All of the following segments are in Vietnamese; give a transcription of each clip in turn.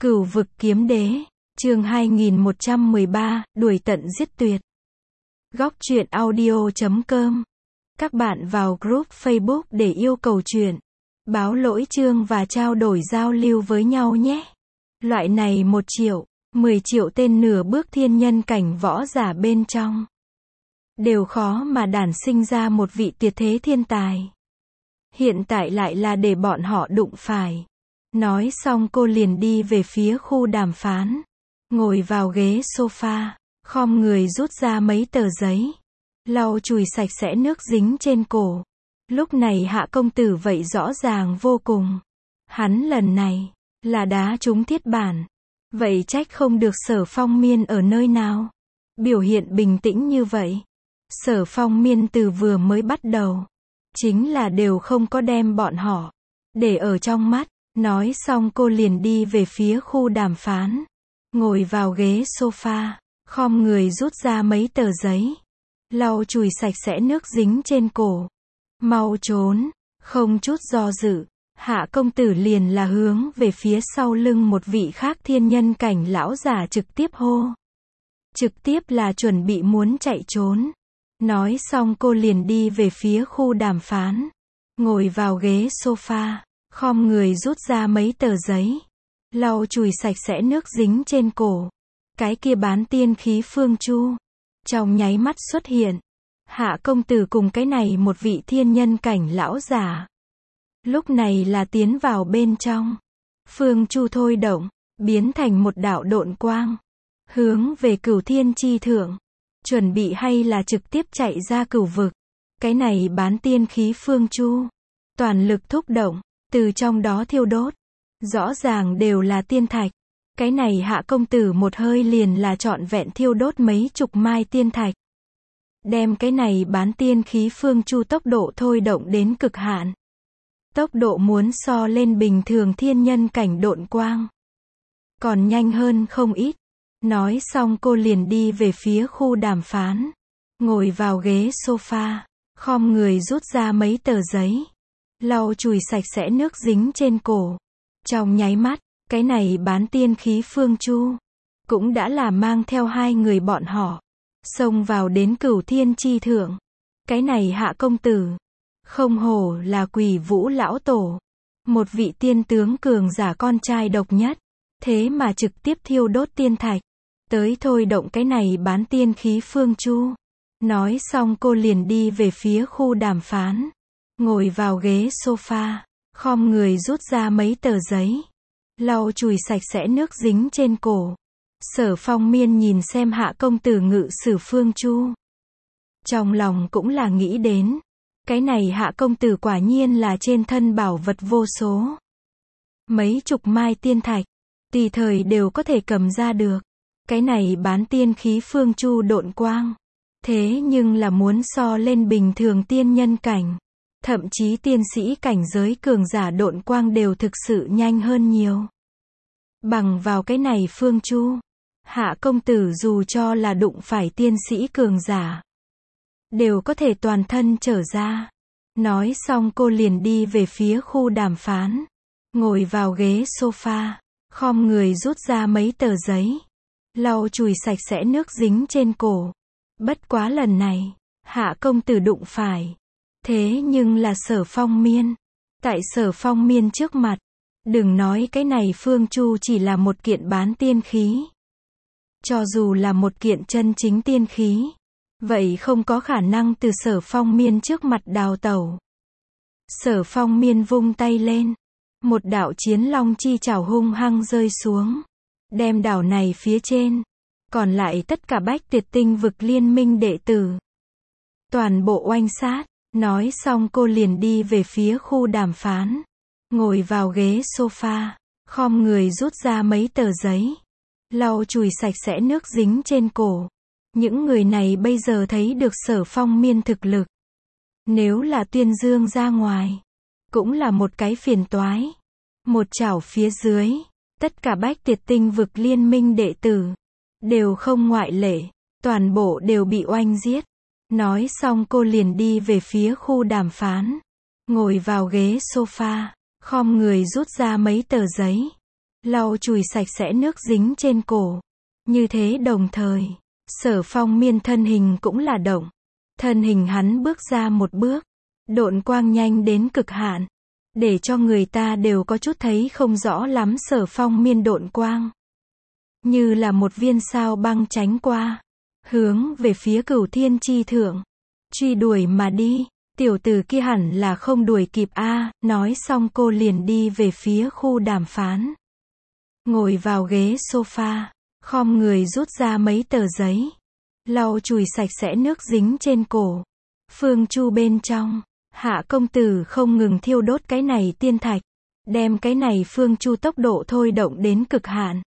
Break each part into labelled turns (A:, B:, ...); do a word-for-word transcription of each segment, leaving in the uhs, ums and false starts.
A: Cửu vực kiếm đế, chương hai nghìn một trăm mười ba, đuổi tận giết tuyệt. Góc truyện audio chấm com. Các bạn vào group Facebook để yêu cầu truyện, báo lỗi chương và trao đổi giao lưu với nhau nhé. Loại này một triệu, mười triệu tên nửa bước thiên nhân cảnh võ giả bên trong. Đều khó mà đản sinh ra một vị tuyệt thế thiên tài. Hiện tại lại là để bọn họ đụng phải. Nói xong cô liền đi về phía khu đàm phán. Ngồi vào ghế sofa, khom người rút ra mấy tờ giấy. Lau chùi sạch sẽ nước dính trên cổ. Lúc này Hạ công tử vậy rõ ràng vô cùng. Hắn lần này, là đá trúng thiết bản. Vậy trách không được Sở Phong Miên ở nơi nào. Biểu hiện bình tĩnh như vậy. Sở Phong Miên từ vừa mới bắt đầu, chính là đều không có đem bọn họ để ở trong mắt. Nói xong cô liền đi về phía khu đàm phán. Ngồi vào ghế sofa, khom người rút ra mấy tờ giấy. Lau chùi sạch sẽ nước dính trên cổ. Mau trốn, không chút do dự. Hạ công tử liền là hướng về phía sau lưng một vị khác thiên nhân cảnh lão giả trực tiếp hô. Trực tiếp là chuẩn bị muốn chạy trốn. Nói xong cô liền đi về phía khu đàm phán. Ngồi vào ghế sofa, khom người rút ra mấy tờ giấy. Lau chùi sạch sẽ nước dính trên cổ. Cái kia bán tiên khí phương chu. Trong nháy mắt xuất hiện. Hạ công tử cùng cái này một vị thiên nhân cảnh lão giả. Lúc này là tiến vào bên trong. Phương chu thôi động, biến thành một đạo độn quang. Hướng về cửu thiên chi thượng. Chuẩn bị hay là trực tiếp chạy ra cửu vực. Cái này bán tiên khí phương chu. Toàn lực thúc động, từ trong đó thiêu đốt. Rõ ràng đều là tiên thạch. Cái này Hạ công tử một hơi liền là trọn vẹn thiêu đốt mấy chục mai tiên thạch. Đem cái này bán tiên khí phương chu tốc độ thôi động đến cực hạn. Tốc độ muốn so lên bình thường thiên nhân cảnh độn quang. Còn nhanh hơn không ít. Nói xong cô liền đi về phía khu đàm phán. Ngồi vào ghế sofa, khom người rút ra mấy tờ giấy. Lau chùi sạch sẽ nước dính trên cổ. Trong nháy mắt, cái này bán tiên khí phương chu cũng đã là mang theo hai người bọn họ xông vào đến cửu thiên chi thượng. Cái này Hạ công tử không hổ là Quỷ Vũ lão tổ, một vị tiên tướng cường giả con trai độc nhất, thế mà trực tiếp thiêu đốt tiên thạch tới thôi động cái này bán tiên khí phương chu. Nói xong cô liền đi về phía khu đàm phán. Ngồi vào ghế sofa, khom người rút ra mấy tờ giấy. Lau chùi sạch sẽ nước dính trên cổ. Sở Phong Miên nhìn xem Hạ công tử ngự sử phương chu. Trong lòng cũng là nghĩ đến. Cái này Hạ công tử quả nhiên là trên thân bảo vật vô số. Mấy chục mai tiên thạch, tùy thời đều có thể cầm ra được. Cái này bán tiên khí phương chu độn quang. Thế nhưng là muốn so lên bình thường tiên nhân cảnh. Thậm chí tiên sĩ cảnh giới cường giả độn quang đều thực sự nhanh hơn nhiều. Bằng vào cái này phương chu, Hạ công tử dù cho là đụng phải tiên sĩ cường giả, đều có thể toàn thân trở ra. Nói xong cô liền đi về phía khu đàm phán. Ngồi vào ghế sofa, khom người rút ra mấy tờ giấy. Lau chùi sạch sẽ nước dính trên cổ. Bất quá lần này, Hạ công tử đụng phải. Thế nhưng là Sở Phong Miên. Tại Sở Phong Miên trước mặt, đừng nói cái này phương chu chỉ là một kiện bán tiên khí. Cho dù là một kiện chân chính tiên khí, vậy không có khả năng từ Sở Phong Miên trước mặt đào tẩu. Sở Phong Miên vung tay lên. Một đạo chiến long chi chảo hung hăng rơi xuống. Đem đảo này phía trên. Còn lại tất cả bách tuyệt tinh vực liên minh đệ tử. Toàn bộ oanh sát. Nói xong cô liền đi về phía khu đàm phán. Ngồi vào ghế sofa, khom người rút ra mấy tờ giấy. Lau chùi sạch sẽ nước dính trên cổ. Những người này bây giờ thấy được Sở Phong Miên thực lực. Nếu là tuyên dương ra ngoài, cũng là một cái phiền toái. Một chảo phía dưới, tất cả bách tuyệt tinh vực liên minh đệ tử, đều không ngoại lệ, toàn bộ đều bị oanh giết. Nói xong cô liền đi về phía khu đàm phán. Ngồi vào ghế sofa, khom người rút ra mấy tờ giấy. lau chùi sạch sẽ nước dính trên cổ. Như thế đồng thời, Sở Phong Miên thân hình cũng là động. Thân hình hắn bước ra một bước, độn quang nhanh đến cực hạn, để cho người ta đều có chút thấy không rõ lắm Sở Phong Miên độn quang. Như là một viên sao băng tránh qua, hướng về phía Cửu Thiên Chi Thượng, truy đuổi mà đi. Tiểu tử kia hẳn là không đuổi kịp a, nói xong cô liền đi về phía khu đàm phán. Ngồi vào ghế sofa, khom người rút ra mấy tờ giấy, lau chùi sạch sẽ nước dính trên cổ. Phương Chu bên trong, Hạ công tử không ngừng thiêu đốt cái này tiên thạch, đem cái này Phương Chu tốc độ thôi động đến cực hạn.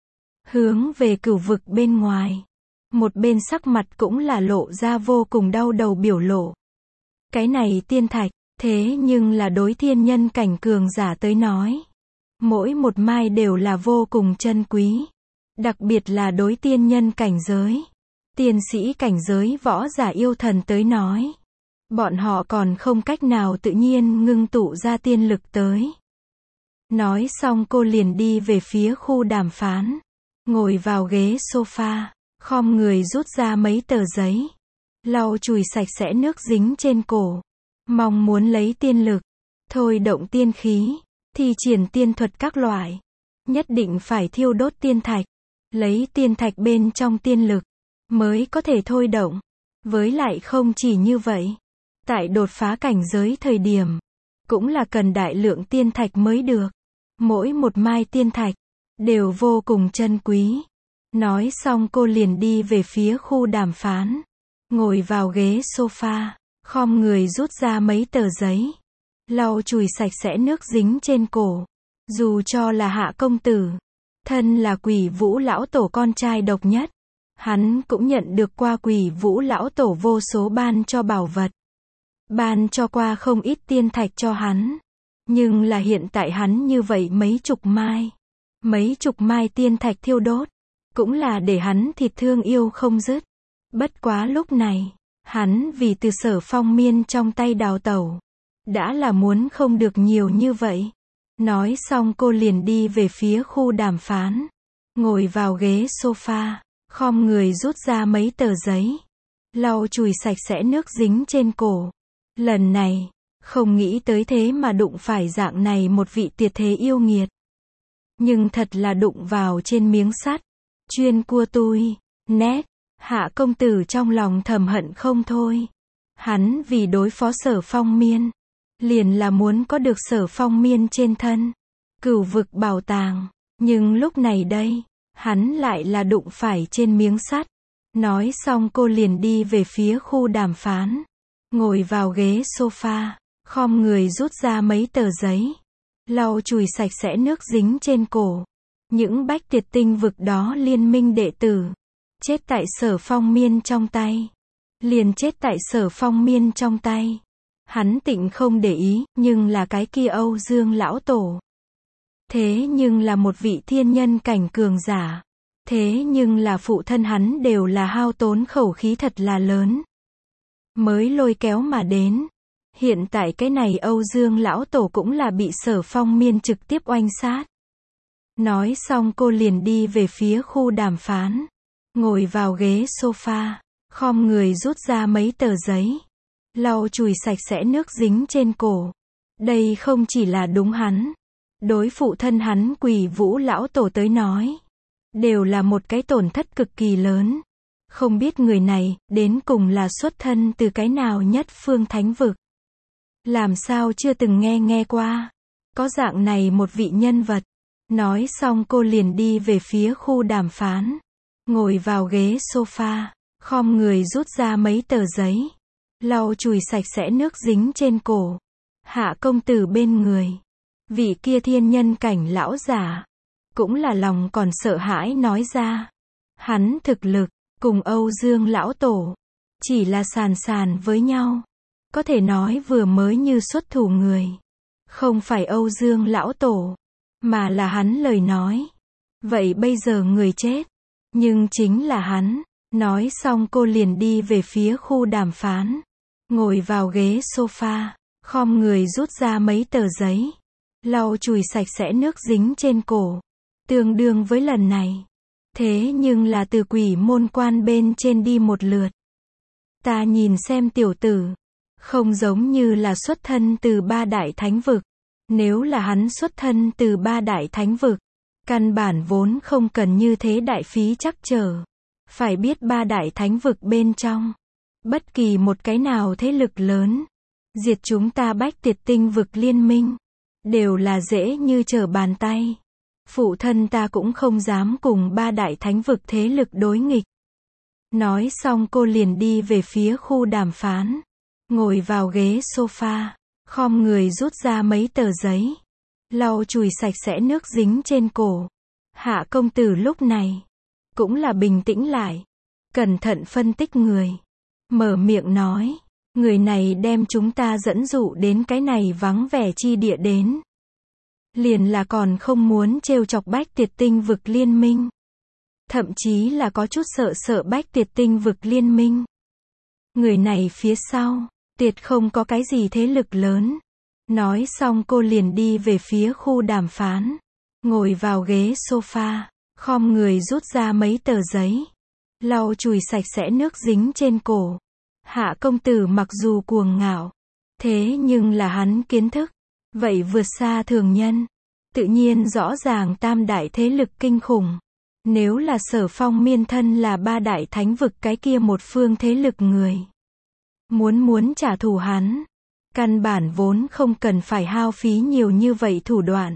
A: Hướng về cửu vực bên ngoài, một bên sắc mặt cũng là lộ ra vô cùng đau đầu biểu lộ. Cái này tiên thạch, thế nhưng là đối thiên nhân cảnh cường giả tới nói, mỗi một mai đều là vô cùng chân quý. Đặc biệt là đối tiên nhân cảnh giới, tiên sĩ cảnh giới võ giả yêu thần tới nói, bọn họ còn không cách nào tự nhiên ngưng tụ ra tiên lực tới. Nói xong cô liền đi về phía khu đàm phán, ngồi vào ghế sofa, khom người rút ra mấy tờ giấy, lau chùi sạch sẽ nước dính trên cổ, mong muốn lấy tiên lực, thôi động tiên khí, thi triển tiên thuật các loại, nhất định phải thiêu đốt tiên thạch, lấy tiên thạch bên trong tiên lực, mới có thể thôi động. Với lại không chỉ như vậy, tại đột phá cảnh giới thời điểm, cũng là cần đại lượng tiên thạch mới được. Mỗi một mai tiên thạch, đều vô cùng chân quý. Nói xong cô liền đi về phía khu đàm phán, ngồi vào ghế sofa, khom người rút ra mấy tờ giấy, lau chùi sạch sẽ nước dính trên cổ. Dù cho là Hạ công tử, thân là Quỷ Vũ lão tổ con trai độc nhất, hắn cũng nhận được qua Quỷ Vũ lão tổ vô số ban cho bảo vật, ban cho qua không ít tiên thạch cho hắn. Nhưng là hiện tại hắn như vậy mấy chục mai, mấy chục mai tiên thạch thiêu đốt, cũng là để hắn thịt thương yêu không dứt. Bất quá lúc này, hắn vì từ Sở Phong Miên trong tay đào tẩu, đã là muốn không được nhiều như vậy. Nói xong cô liền đi về phía khu đàm phán, ngồi vào ghế sofa, khom người rút ra mấy tờ giấy, lau chùi sạch sẽ nước dính trên cổ. Lần này, không nghĩ tới thế mà đụng phải dạng này một vị tuyệt thế yêu nghiệt. Nhưng thật là đụng vào trên miếng sắt, chuyên cua tui, nét. Hạ công tử trong lòng thầm hận không thôi. Hắn vì đối phó Sở Phong Miên, liền là muốn có được Sở Phong Miên trên thân Cửu vực bảo tàng. Nhưng lúc này đây, hắn lại là đụng phải trên miếng sắt. Nói xong cô liền đi về phía khu đàm phán, ngồi vào ghế sofa, khom người rút ra mấy tờ giấy, lau chùi sạch sẽ nước dính trên cổ. Những bách tuyệt tinh vực đó liên minh đệ tử, chết tại Sở Phong Miên trong tay, liền chết tại Sở Phong Miên trong tay. Hắn tịnh không để ý, nhưng là cái kia Âu Dương lão tổ, thế nhưng là một vị thiên nhân cảnh cường giả, thế nhưng là phụ thân hắn đều là hao tốn khẩu khí thật là lớn, mới lôi kéo mà đến. Hiện tại cái này Âu Dương lão tổ cũng là bị Sở Phong Miên trực tiếp oanh sát. Nói xong cô liền đi về phía khu đàm phán, ngồi vào ghế sofa, khom người rút ra mấy tờ giấy, lau chùi sạch sẽ nước dính trên cổ. Đây không chỉ là đúng hắn, đối phụ thân hắn Quỷ Vũ lão tổ tới nói, đều là một cái tổn thất cực kỳ lớn. Không biết người này, đến cùng là xuất thân từ cái nào nhất phương thánh vực. Làm sao chưa từng nghe nghe qua, có dạng này một vị nhân vật. Nói xong cô liền đi về phía khu đàm phán, ngồi vào ghế sofa, khom người rút ra mấy tờ giấy, lau chùi sạch sẽ nước dính trên cổ. Hạ công tử bên người, vị kia thiên nhân cảnh lão giả, cũng là lòng còn sợ hãi nói ra. Hắn thực lực, cùng Âu Dương lão tổ, chỉ là sàn sàn với nhau. Có thể nói vừa mới như xuất thủ người, không phải Âu Dương lão tổ, mà là hắn lời nói. Vậy bây giờ người chết, nhưng chính là hắn. Nói xong cô liền đi về phía khu đàm phán, ngồi vào ghế sofa, khom người rút ra mấy tờ giấy, lau chùi sạch sẽ nước dính trên cổ. tương đương với lần này. Thế nhưng là từ quỷ môn quan bên trên đi một lượt. Ta nhìn xem tiểu tử, không giống như là xuất thân từ ba đại thánh vực. Nếu là hắn xuất thân từ ba đại thánh vực, căn bản vốn không cần như thế đại phí chắc trở. Phải biết ba đại thánh vực bên trong, bất kỳ một cái nào thế lực lớn, diệt chúng ta Bách Tiệt Tinh vực liên minh, đều là dễ như trở bàn tay. Phụ thân ta cũng không dám cùng ba đại thánh vực thế lực đối nghịch. Nói xong cô liền đi về phía khu đàm phán, ngồi vào ghế sofa, khom người rút ra mấy tờ giấy, lau chùi sạch sẽ nước dính trên cổ. Hạ công tử lúc này cũng là bình tĩnh lại, cẩn thận phân tích người, mở miệng nói, người này đem chúng ta dẫn dụ đến cái này vắng vẻ chi địa đến, liền là còn không muốn trêu chọc Bách Tiệt Tinh vực liên minh, thậm chí là có chút sợ sợ Bách Tiệt Tinh vực liên minh. Người này phía sau, tuyệt không có cái gì thế lực lớn. Nói xong cô liền đi về phía khu đàm phán, ngồi vào ghế sofa, khom người rút ra mấy tờ giấy, lau chùi sạch sẽ nước dính trên cổ. Hạ công tử mặc dù cuồng ngạo, thế nhưng là hắn kiến thức, vậy vượt xa thường nhân. Tự nhiên rõ ràng tam đại thế lực kinh khủng. Nếu là Sở Phong miên thân là ba đại thánh vực cái kia một phương thế lực người, Muốn muốn trả thù hắn, căn bản vốn không cần phải hao phí nhiều như vậy thủ đoạn.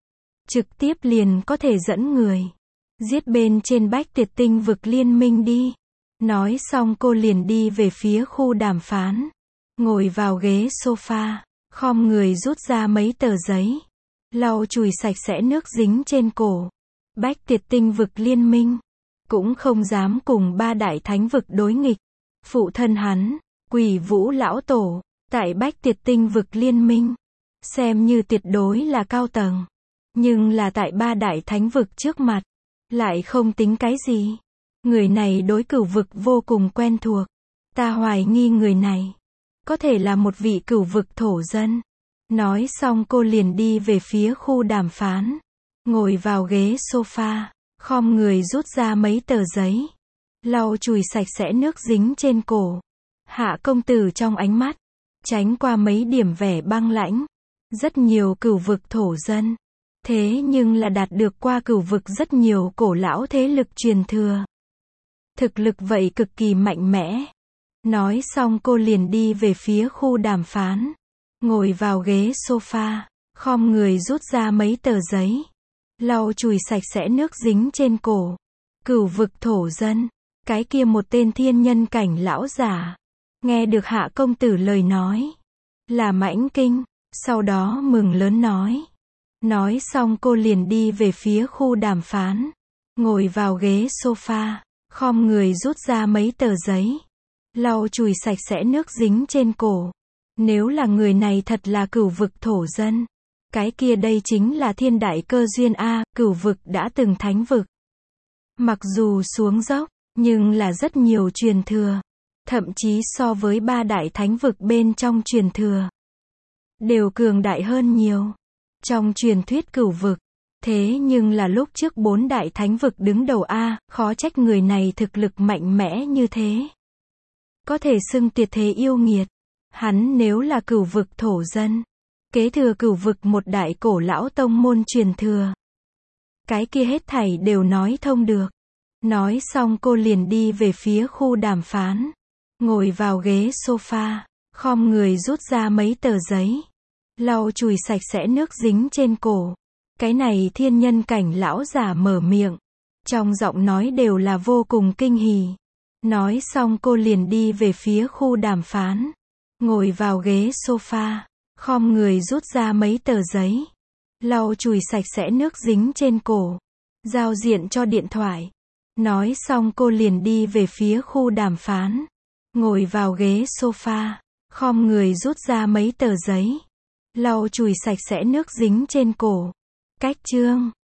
A: Trực tiếp liền có thể dẫn người, giết bên trên Bách Tiệt Tinh vực liên minh đi. Nói xong cô liền đi về phía khu đàm phán, ngồi vào ghế sofa, khom người rút ra mấy tờ giấy, lau chùi sạch sẽ nước dính trên cổ. Bách Tiệt Tinh vực liên minh, cũng không dám cùng ba đại thánh vực đối nghịch. Phụ thân hắn, Quỷ Vũ lão tổ, tại Bách Tiệt Tinh vực liên minh, xem như tuyệt đối là cao tầng. Nhưng là tại ba đại thánh vực trước mặt, lại không tính cái gì. Người này đối cửu vực vô cùng quen thuộc. Ta hoài nghi người này có thể là một vị cửu vực thổ dân. Nói xong cô liền đi về phía khu đàm phán, ngồi vào ghế sofa, khom người rút ra mấy tờ giấy, lau chùi sạch sẽ nước dính trên cổ. Hạ công tử trong ánh mắt tránh qua mấy điểm vẻ băng lãnh. Rất nhiều cửu vực thổ dân, thế nhưng là đạt được qua cửu vực rất nhiều cổ lão thế lực truyền thừa. Thực lực vậy cực kỳ mạnh mẽ. Nói xong cô liền đi về phía khu đàm phán, ngồi vào ghế sofa, khom người rút ra mấy tờ giấy, lau chùi sạch sẽ nước dính trên cổ. Cửu vực thổ dân, cái kia một tên thiên nhân cảnh lão giả, nghe được hạ công tử lời nói, là mãnh kinh, sau đó mừng lớn nói. Nói xong cô liền đi về phía khu đàm phán, ngồi vào ghế sofa, khom người rút ra mấy tờ giấy, lau chùi sạch sẽ nước dính trên cổ. Nếu là người này thật là cửu vực thổ dân, cái kia đây chính là thiên đại cơ duyên a. Cửu vực đã từng thánh vực, mặc dù xuống dốc, nhưng là rất nhiều truyền thừa, thậm chí so với ba đại thánh vực bên trong truyền thừa, đều cường đại hơn nhiều. Trong truyền thuyết cửu vực, thế nhưng là lúc trước bốn đại thánh vực đứng đầu a, khó trách người này thực lực mạnh mẽ như thế. Có thể xưng tuyệt thế yêu nghiệt. Hắn nếu là cửu vực thổ dân, kế thừa cửu vực một đại cổ lão tông môn truyền thừa, cái kia hết thảy đều nói thông được. Nói xong cô liền đi về phía khu đàm phán, ngồi vào ghế sofa, khom người rút ra mấy tờ giấy, lau chùi sạch sẽ nước dính trên cổ. Cái này thiên nhân cảnh lão giả mở miệng, trong giọng nói đều là vô cùng kinh hỉ. Nói xong cô liền đi về phía khu đàm phán, ngồi vào ghế sofa, khom người rút ra mấy tờ giấy, lau chùi sạch sẽ nước dính trên cổ, giao diện cho điện thoại. Nói xong cô liền đi về phía khu đàm phán, ngồi vào ghế sofa, khom người rút ra mấy tờ giấy, lau chùi sạch sẽ nước dính trên cổ. Cách chương